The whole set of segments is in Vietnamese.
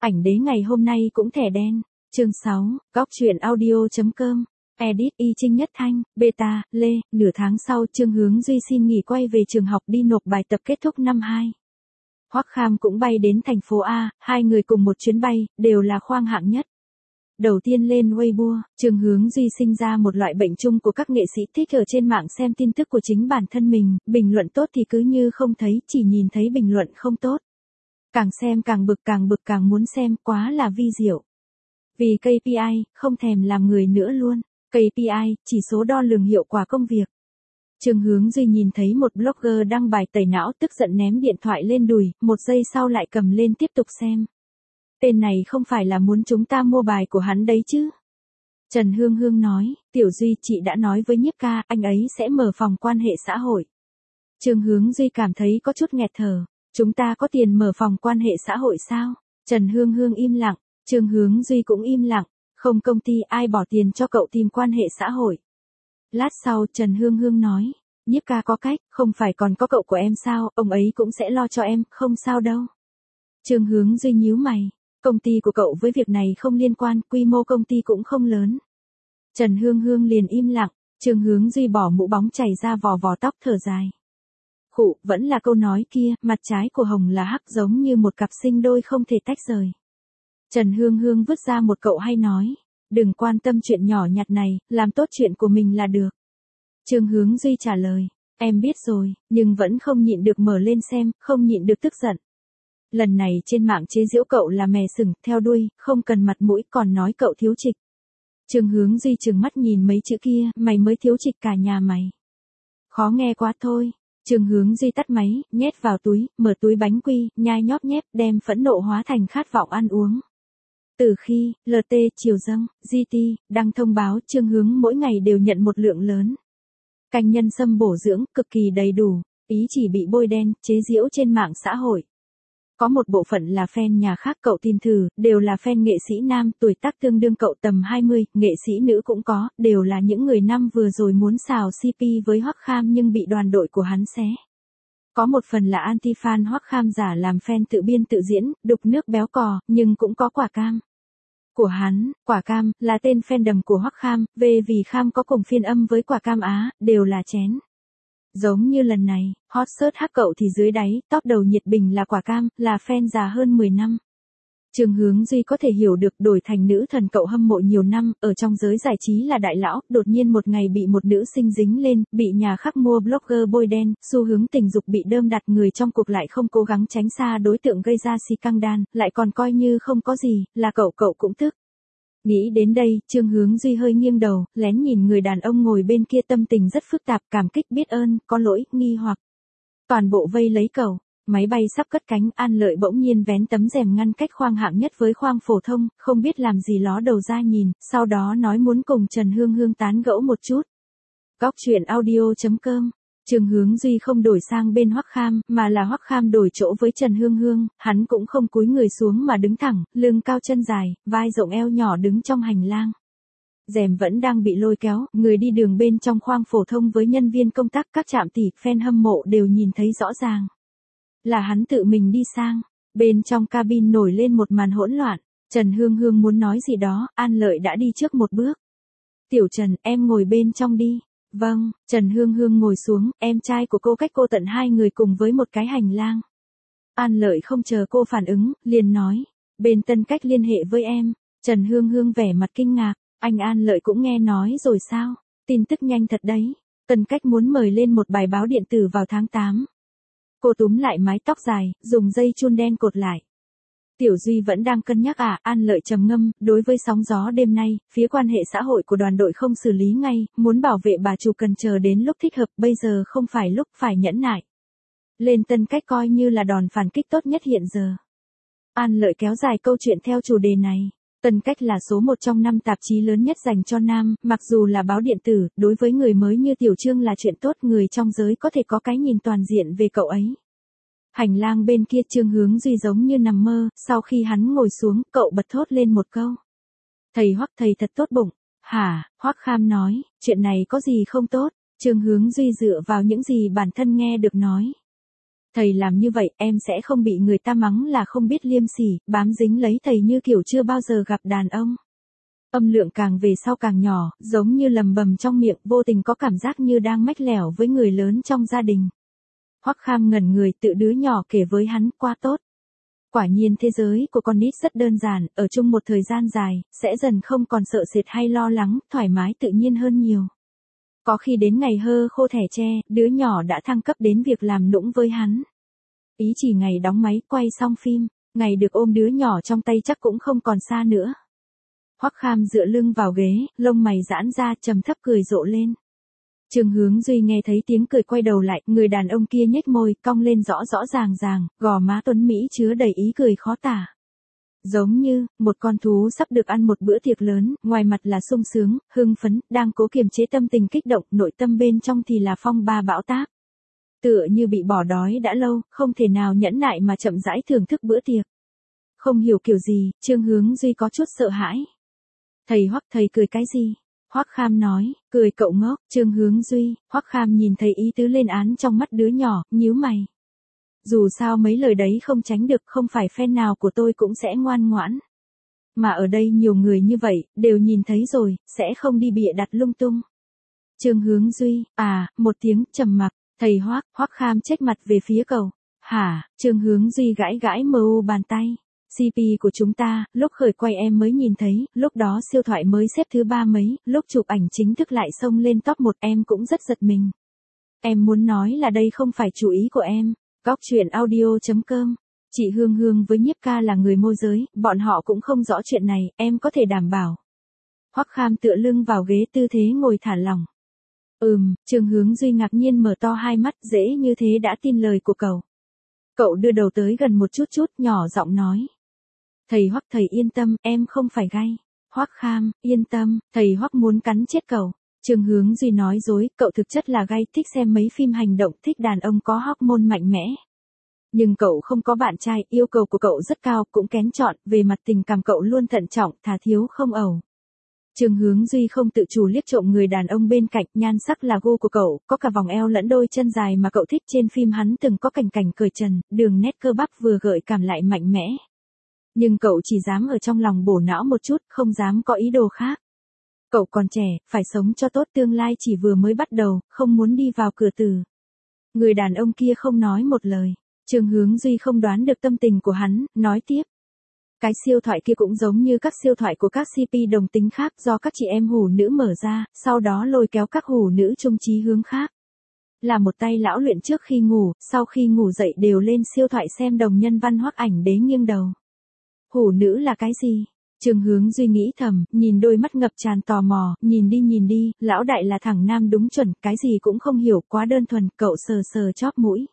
Ảnh đế ngày hôm nay cũng thẻ đen. Chương 6, góc truyện audio.com. Edit Y Trinh Nhất Thanh, Beta, Lê, nửa tháng sau Trương Hướng Duy xin nghỉ quay về trường học đi nộp bài tập kết thúc năm 2. Hoắc Kham cũng bay đến thành phố A, hai người cùng một chuyến bay, đều là khoang hạng nhất. Đầu tiên lên Weibo, Trương Hướng Duy sinh ra một loại bệnh chung của các nghệ sĩ thích ở trên mạng xem tin tức của chính bản thân mình, bình luận tốt thì cứ như không thấy, chỉ nhìn thấy bình luận không tốt. Càng xem càng bực càng muốn xem, quá là vi diệu. Vì KPI, không thèm làm người nữa luôn. KPI, chỉ số đo lường hiệu quả công việc. Trương Hướng Duy nhìn thấy một blogger đăng bài tẩy não, tức giận ném điện thoại lên đùi, một giây sau lại cầm lên tiếp tục xem. Tên này không phải là muốn chúng ta mua bài của hắn đấy chứ? Trần Hương Hương nói, Tiểu Duy chị đã nói với Nhiếp ca, anh ấy sẽ mở phòng quan hệ xã hội. Trương Hướng Duy cảm thấy có chút nghẹt thở. Chúng ta có tiền mở phòng quan hệ xã hội sao? Trần Hương Hương im lặng, Trương Hướng Duy cũng im lặng. Không công ty ai bỏ tiền cho cậu tìm quan hệ xã hội. Lát sau Trần Hương Hương nói, Nhiếp ca có cách, không phải còn có cậu của em sao, ông ấy cũng sẽ lo cho em, không sao đâu. Trương Hướng Duy nhíu mày, công ty của cậu với việc này không liên quan, quy mô công ty cũng không lớn. Trần Hương Hương liền im lặng, Trương Hướng Duy bỏ mũ bóng chảy ra vò tóc thở dài. Khụ, vẫn là câu nói kia, mặt trái của hồng là hắc, giống như một cặp sinh đôi không thể tách rời. Trần Hương Hương vứt ra một cậu hay nói, đừng quan tâm chuyện nhỏ nhặt này, làm tốt chuyện của mình là được. Trương Hướng Duy trả lời, em biết rồi, nhưng vẫn không nhịn được mở lên xem, không nhịn được tức giận. Lần này trên mạng chế giễu cậu là mè sừng, theo đuôi, không cần mặt mũi, còn nói cậu thiếu trịch. Trương Hướng Duy trừng mắt nhìn mấy chữ kia, mày mới thiếu trịch cả nhà mày. Khó nghe quá thôi. Trương Hướng Duy tắt máy, nhét vào túi, mở túi bánh quy, nhai nhóp nhép, đem phẫn nộ hóa thành khát vọng ăn uống. Từ khi, LT, Triều Dâng, GT, đăng thông báo Trương Hướng mỗi ngày đều nhận một lượng lớn canh nhân sâm bổ dưỡng, cực kỳ đầy đủ, ý chỉ bị bôi đen, chế giễu trên mạng xã hội. Có một bộ phận là fan nhà khác cậu tìm thử, đều là fan nghệ sĩ nam, tuổi tác tương đương cậu tầm 20, nghệ sĩ nữ cũng có, đều là những người năm vừa rồi muốn xào CP với Hoắc Kham nhưng bị đoàn đội của hắn xé. Có một phần là anti-fan Hoắc Kham giả làm fan tự biên tự diễn, đục nước béo cò, nhưng cũng có quả cam của hắn. Quả cam là tên fandom của Hoắc Kham, về vì Kham có cùng phiên âm với quả cam Á, đều là chén. Giống như lần này, hot search hắc cậu thì dưới đáy, top đầu nhiệt bình là quả cam, là fan già hơn 10 năm. Trương Hướng Duy có thể hiểu được, đổi thành nữ thần cậu hâm mộ nhiều năm, ở trong giới giải trí là đại lão, đột nhiên một ngày bị một nữ sinh dính lên, bị nhà khác mua blogger bôi đen, xu hướng tình dục bị đơm đặt, người trong cuộc lại không cố gắng tránh xa đối tượng gây ra scandal, lại còn coi như không có gì, là cậu cũng tức. Nghĩ đến đây, Trương Hướng Duy hơi nghiêng đầu, lén nhìn người đàn ông ngồi bên kia, tâm tình rất phức tạp, cảm kích, biết ơn, có lỗi, nghi hoặc. Toàn bộ vây lấy cậu. Máy bay sắp cất cánh, An Lợi bỗng nhiên vén tấm rèm ngăn cách khoang hạng nhất với khoang phổ thông, không biết làm gì ló đầu ra nhìn, sau đó nói muốn cùng Trần Hương Hương tán gẫu một chút. Góc truyện audio.com. Trương Hướng Duy không đổi sang bên Hoắc Kham, mà là Hoắc Kham đổi chỗ với Trần Hương Hương, hắn cũng không cúi người xuống mà đứng thẳng, lưng cao chân dài, vai rộng eo nhỏ đứng trong hành lang. Rèm vẫn đang bị lôi kéo, người đi đường bên trong khoang phổ thông với nhân viên công tác các trạm tỷ, fan hâm mộ đều nhìn thấy rõ ràng. Là hắn tự mình đi sang, bên trong cabin nổi lên một màn hỗn loạn, Trần Hương Hương muốn nói gì đó, An Lợi đã đi trước một bước. Tiểu Trần, em ngồi bên trong đi. Vâng, Trần Hương Hương ngồi xuống, em trai của cô cách cô tận 2 người cùng với một cái hành lang. An Lợi không chờ cô phản ứng, liền nói, bên Tân Cách liên hệ với em. Trần Hương Hương vẻ mặt kinh ngạc, anh An Lợi cũng nghe nói rồi sao? Tin tức nhanh thật đấy, Tân Cách muốn mời lên một bài báo điện tử vào tháng 8. Cô túm lại mái tóc dài, dùng dây chun đen cột lại. Tiểu Duy vẫn đang cân nhắc à? An Lợi trầm ngâm, đối với sóng gió đêm nay, phía quan hệ xã hội của đoàn đội không xử lý ngay, muốn bảo vệ bà chủ cần chờ đến lúc thích hợp, bây giờ không phải lúc, phải nhẫn nại. Lên Tân Cách coi như là đòn phản kích tốt nhất hiện giờ. An Lợi kéo dài câu chuyện theo chủ đề này. Tân Cách là số 1 trong 5 tạp chí lớn nhất dành cho nam, mặc dù là báo điện tử, đối với người mới như Tiểu Trương là chuyện tốt, người trong giới có thể có cái nhìn toàn diện về cậu ấy. Hành lang bên kia Trương Hướng Duy giống như nằm mơ, sau khi hắn ngồi xuống, cậu bật thốt lên một câu. Thầy Hoắc, thầy thật tốt bụng. Hả? Hoắc Kham nói, chuyện này có gì không tốt? Trương Hướng Duy dựa vào những gì bản thân nghe được nói. Thầy làm như vậy em sẽ không bị người ta mắng là không biết liêm sỉ, bám dính lấy thầy như kiểu chưa bao giờ gặp đàn ông. Âm lượng càng về sau càng nhỏ, giống như lầm bầm trong miệng, vô tình có cảm giác như đang mách lẻo với người lớn trong gia đình. Hoắc Kham ngẩn người, tự đứa nhỏ kể với hắn qua tốt. Quả nhiên thế giới của con nít rất đơn giản, ở chung một thời gian dài, sẽ dần không còn sợ sệt hay lo lắng, thoải mái tự nhiên hơn nhiều. Có khi đến ngày hơ khô thẻ tre, đứa nhỏ đã thăng cấp đến việc làm nũng với hắn. Ý chỉ ngày đóng máy, quay xong phim, ngày được ôm đứa nhỏ trong tay chắc cũng không còn xa nữa. Hoắc Kham dựa lưng vào ghế, lông mày giãn ra, trầm thấp cười rộ lên. Trương Hướng Duy nghe thấy tiếng cười quay đầu lại, người đàn ông kia nhếch môi, cong lên rõ rõ ràng, gò má tuấn mỹ chứa đầy ý cười khó tả. Giống như một con thú sắp được ăn một bữa tiệc lớn, ngoài mặt là sung sướng, hưng phấn, đang cố kiềm chế tâm tình kích động, nội tâm bên trong thì là phong ba bão táp. Tựa như bị bỏ đói đã lâu, không thể nào nhẫn nại mà chậm rãi thưởng thức bữa tiệc. Không hiểu kiểu gì, Trương Hướng Duy có chút sợ hãi. Thầy Hoắc, thầy cười cái gì? Hoắc Kham nói, cười cậu ngốc. Trương Hướng Duy. Hoắc Kham nhìn thấy ý tứ lên án trong mắt đứa nhỏ, nhíu mày. Dù sao mấy lời đấy không tránh được, không phải fan nào của tôi cũng sẽ ngoan ngoãn. Mà ở đây nhiều người như vậy, đều nhìn thấy rồi, sẽ không đi bịa đặt lung tung. Trương Hướng Duy, một tiếng trầm mặc. Thầy Hoắc. Hoắc Kham chếch mặt về phía cậu. Hả? Trương Hướng Duy gãi gãi mờ u bàn tay. CP của chúng ta, lúc khởi quay em mới nhìn thấy, lúc đó siêu thoại mới xếp thứ 3 mấy, lúc chụp ảnh chính thức lại xông lên top 1 em cũng rất giật mình. Em muốn nói là đây không phải chủ ý của em. Góc truyện audio.com. Chị Hương Hương với Nhiếp Ca là người môi giới, bọn họ cũng không rõ chuyện này, em có thể đảm bảo. Hoắc Kham tựa lưng vào ghế, tư thế ngồi thả lỏng. Trương Hướng Duy ngạc nhiên mở to hai mắt, dễ như thế đã tin lời của cậu. Cậu đưa đầu tới gần một chút, nhỏ giọng nói. Thầy Hoắc, thầy yên tâm, em không phải gay. Hoắc Kham, yên tâm, thầy Hoắc muốn cắn chết cậu. Trương Hướng Duy nói dối, cậu thực chất là gay, thích xem mấy phim hành động, thích đàn ông có hormone mạnh mẽ. Nhưng cậu không có bạn trai, yêu cầu của cậu rất cao, cũng kén chọn, về mặt tình cảm cậu luôn thận trọng, thà thiếu không ẩu. Trương Hướng Duy không tự chủ liếc trộm người đàn ông bên cạnh, nhan sắc là gu của cậu, có cả vòng eo lẫn đôi chân dài mà cậu thích, trên phim hắn từng có cảnh cởi trần, đường nét cơ bắp vừa gợi cảm lại mạnh mẽ. Nhưng cậu chỉ dám ở trong lòng bổ não một chút, không dám có ý đồ khác. Cậu còn trẻ, phải sống cho tốt, tương lai chỉ vừa mới bắt đầu, không muốn đi vào cửa tử. Người đàn ông kia không nói một lời. Trương Hướng Duy không đoán được tâm tình của hắn, nói tiếp. Cái siêu thoại kia cũng giống như các siêu thoại của các CP đồng tính khác, do các chị em hủ nữ mở ra, sau đó lôi kéo các hủ nữ chung chí hướng khác. Là một tay lão luyện trước khi ngủ, sau khi ngủ dậy đều lên siêu thoại xem đồng nhân văn Hoắc Ảnh Đế nghiêng đầu. Hủ nữ là cái gì? Trương Hướng Duy nghĩ thầm, nhìn đôi mắt ngập tràn tò mò, nhìn đi, lão đại là thằng nam đúng chuẩn, cái gì cũng không hiểu, quá đơn thuần, cậu sờ chóp mũi.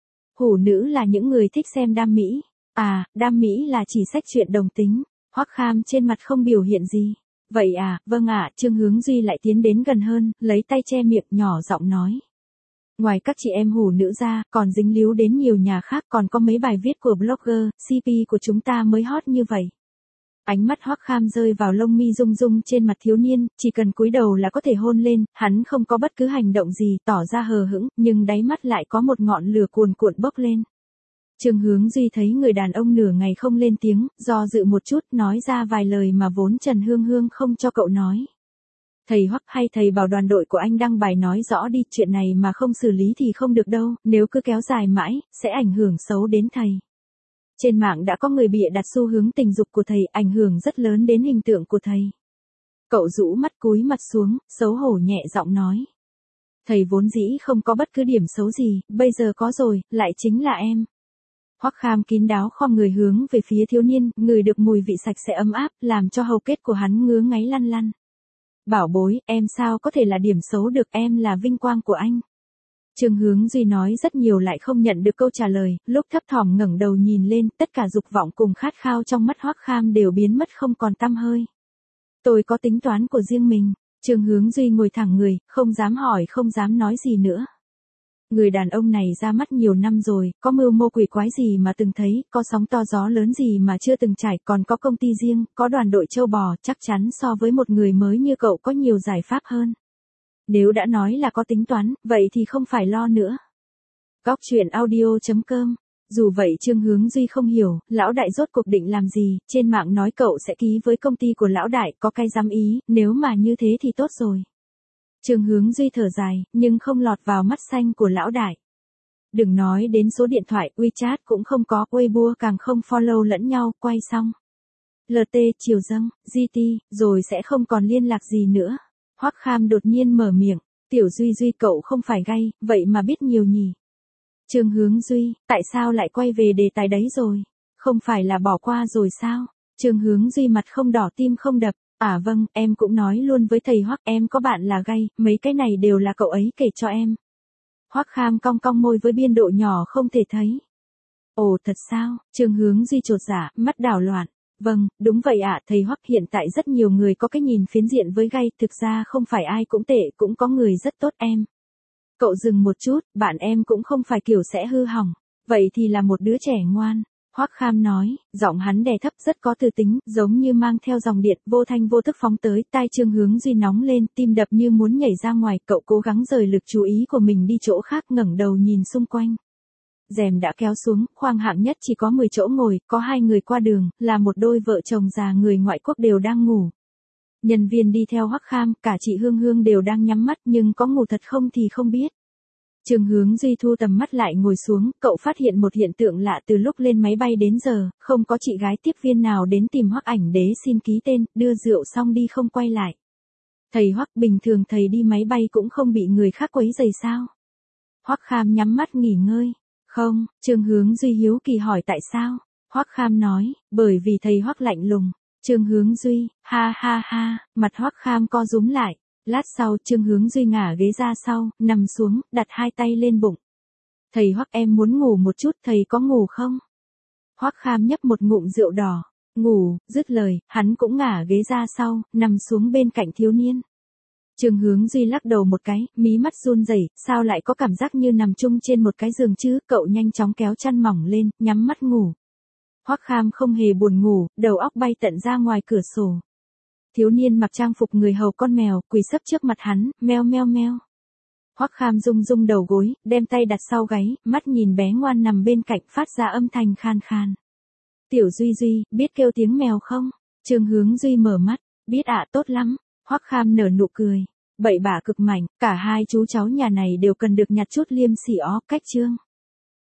Hủ nữ là những người thích xem đam mỹ. Đam mỹ là chỉ sách truyện đồng tính. Hoắc Kham trên mặt không biểu hiện gì. Vậy vâng ạ, Trương Hướng Duy lại tiến đến gần hơn, lấy tay che miệng, nhỏ giọng nói. Ngoài các chị em hủ nữ ra, còn dính líu đến nhiều nhà khác, còn có mấy bài viết của blogger, CP của chúng ta mới hot như vậy. Ánh mắt Hoắc Kham rơi vào lông mi rung rung trên mặt thiếu niên, chỉ cần cúi đầu là có thể hôn lên, hắn không có bất cứ hành động gì, tỏ ra hờ hững, nhưng đáy mắt lại có một ngọn lửa cuồn cuộn bốc lên. Trương Hướng Duy thấy người đàn ông nửa ngày không lên tiếng, do dự một chút, nói ra vài lời mà vốn Trần Hương Hương không cho cậu nói. Thầy Hoắc, hay thầy bảo đoàn đội của anh đăng bài nói rõ đi, chuyện này mà không xử lý thì không được đâu, nếu cứ kéo dài mãi, sẽ ảnh hưởng xấu đến thầy. Trên mạng đã có người bịa đặt xu hướng tình dục của thầy, ảnh hưởng rất lớn đến hình tượng của thầy. Cậu rũ mắt cúi mặt xuống, xấu hổ nhẹ giọng nói. Thầy vốn dĩ không có bất cứ điểm xấu gì, bây giờ có rồi, lại chính là em. Hoắc Kham kín đáo khom người hướng về phía thiếu niên, ngửi được mùi vị sạch sẽ ấm áp, làm cho hầu kết của hắn ngứa ngáy lăn lăn. Bảo bối, em sao có thể là điểm xấu được, em là vinh quang của anh. Trương Hướng Duy nói rất nhiều lại không nhận được câu trả lời, lúc thấp thỏm ngẩng đầu nhìn lên, tất cả dục vọng cùng khát khao trong mắt Hoắc Kham đều biến mất không còn tăm hơi. Tôi có tính toán của riêng mình. Trương Hướng Duy ngồi thẳng người, không dám hỏi, không dám nói gì nữa. Người đàn ông này ra mắt nhiều năm rồi, có mưu mô quỷ quái gì mà từng thấy, có sóng to gió lớn gì mà chưa từng trải, còn có công ty riêng, có đoàn đội châu bò, chắc chắn so với một người mới như cậu có nhiều giải pháp hơn. Nếu đã nói là có tính toán, vậy thì không phải lo nữa. Góc truyện audio.com. Dù vậy Trương Hướng Duy không hiểu, lão đại rốt cuộc định làm gì, trên mạng nói cậu sẽ ký với công ty của lão đại, có cái dám ý, nếu mà như thế thì tốt rồi. Trương Hướng Duy thở dài, nhưng không lọt vào mắt xanh của lão đại. Đừng nói đến số điện thoại, WeChat cũng không có, Weibo càng không follow lẫn nhau, quay xong. LT, chiều dâng, GT, rồi sẽ không còn liên lạc gì nữa. Hoắc Kham đột nhiên mở miệng, Tiểu Duy Duy cậu không phải gay, vậy mà biết nhiều nhỉ. Trương Hướng Duy, tại sao lại quay về đề tài đấy rồi? Không phải là bỏ qua rồi sao? Trương Hướng Duy mặt không đỏ tim không đập, à vâng, em cũng nói luôn với thầy Hoắc em có bạn là gay, mấy cái này đều là cậu ấy kể cho em. Hoắc Kham cong cong môi với biên độ nhỏ không thể thấy. Ồ thật sao? Trương Hướng Duy chột dạ, mắt đảo loạn. Vâng, đúng vậy ạ, thầy Hoắc hiện tại rất nhiều người có cái nhìn phiến diện với gay, thực ra không phải ai cũng tệ, cũng có người rất tốt em. Cậu dừng một chút, bạn em cũng không phải kiểu sẽ hư hỏng, vậy thì là một đứa trẻ ngoan. Hoắc Kham nói, giọng hắn đè thấp rất có tư tính, giống như mang theo dòng điện, vô thanh vô thức phóng tới, tai Trương Hướng Duy nóng lên, tim đập như muốn nhảy ra ngoài, cậu cố gắng rời lực chú ý của mình đi chỗ khác, ngẩng đầu nhìn xung quanh. Rèm đã kéo xuống, khoang hạng nhất chỉ có 10 chỗ ngồi, có 2 người qua đường, là một đôi vợ chồng già người ngoại quốc đều đang ngủ. Nhân viên đi theo Hoắc Kham, cả chị Hương Hương đều đang nhắm mắt nhưng có ngủ thật không thì không biết. Trương Hướng Duy thu tầm mắt lại ngồi xuống, cậu phát hiện một hiện tượng lạ từ lúc lên máy bay đến giờ, không có chị gái tiếp viên nào đến tìm Hoắc Ảnh Đế xin ký tên, đưa rượu xong đi không quay lại. Thầy Hoắc bình thường thầy đi máy bay cũng không bị người khác quấy rầy sao? Hoắc Kham nhắm mắt nghỉ ngơi. Không, Trương Hướng Duy hiếu kỳ hỏi tại sao? Hoắc Kham nói, bởi vì thầy Hoắc lạnh lùng. Trương Hướng Duy, ha ha ha, mặt Hoắc Kham co rúm lại. Lát sau Trương Hướng Duy ngả ghế ra sau, nằm xuống, đặt 2 tay lên bụng. Thầy Hoắc em muốn ngủ một chút, thầy có ngủ không? Hoắc Kham nhấp một ngụm rượu đỏ. Ngủ, dứt lời, hắn cũng ngả ghế ra sau, nằm xuống bên cạnh thiếu niên. Trương Hướng Duy lắc đầu một cái, mí mắt run rẩy, sao lại có cảm giác như nằm chung trên một cái giường chứ, cậu nhanh chóng kéo chăn mỏng lên, nhắm mắt ngủ. Hoắc Kham không hề buồn ngủ, đầu óc bay tận ra ngoài cửa sổ. Thiếu niên mặc trang phục người hầu con mèo, quỳ sấp trước mặt hắn, meo meo meo. Hoắc Kham rung rung đầu gối, đem tay đặt sau gáy, mắt nhìn bé ngoan nằm bên cạnh phát ra âm thanh khan khan. Tiểu Duy Duy, biết kêu tiếng mèo không? Trương Hướng Duy mở mắt, biết ạ, tốt lắm. Hoắc Kham nở nụ cười. Bậy bạ cực mạnh, cả hai chú cháu nhà này đều cần được nhặt chút liêm sỉ ó, cách Trương.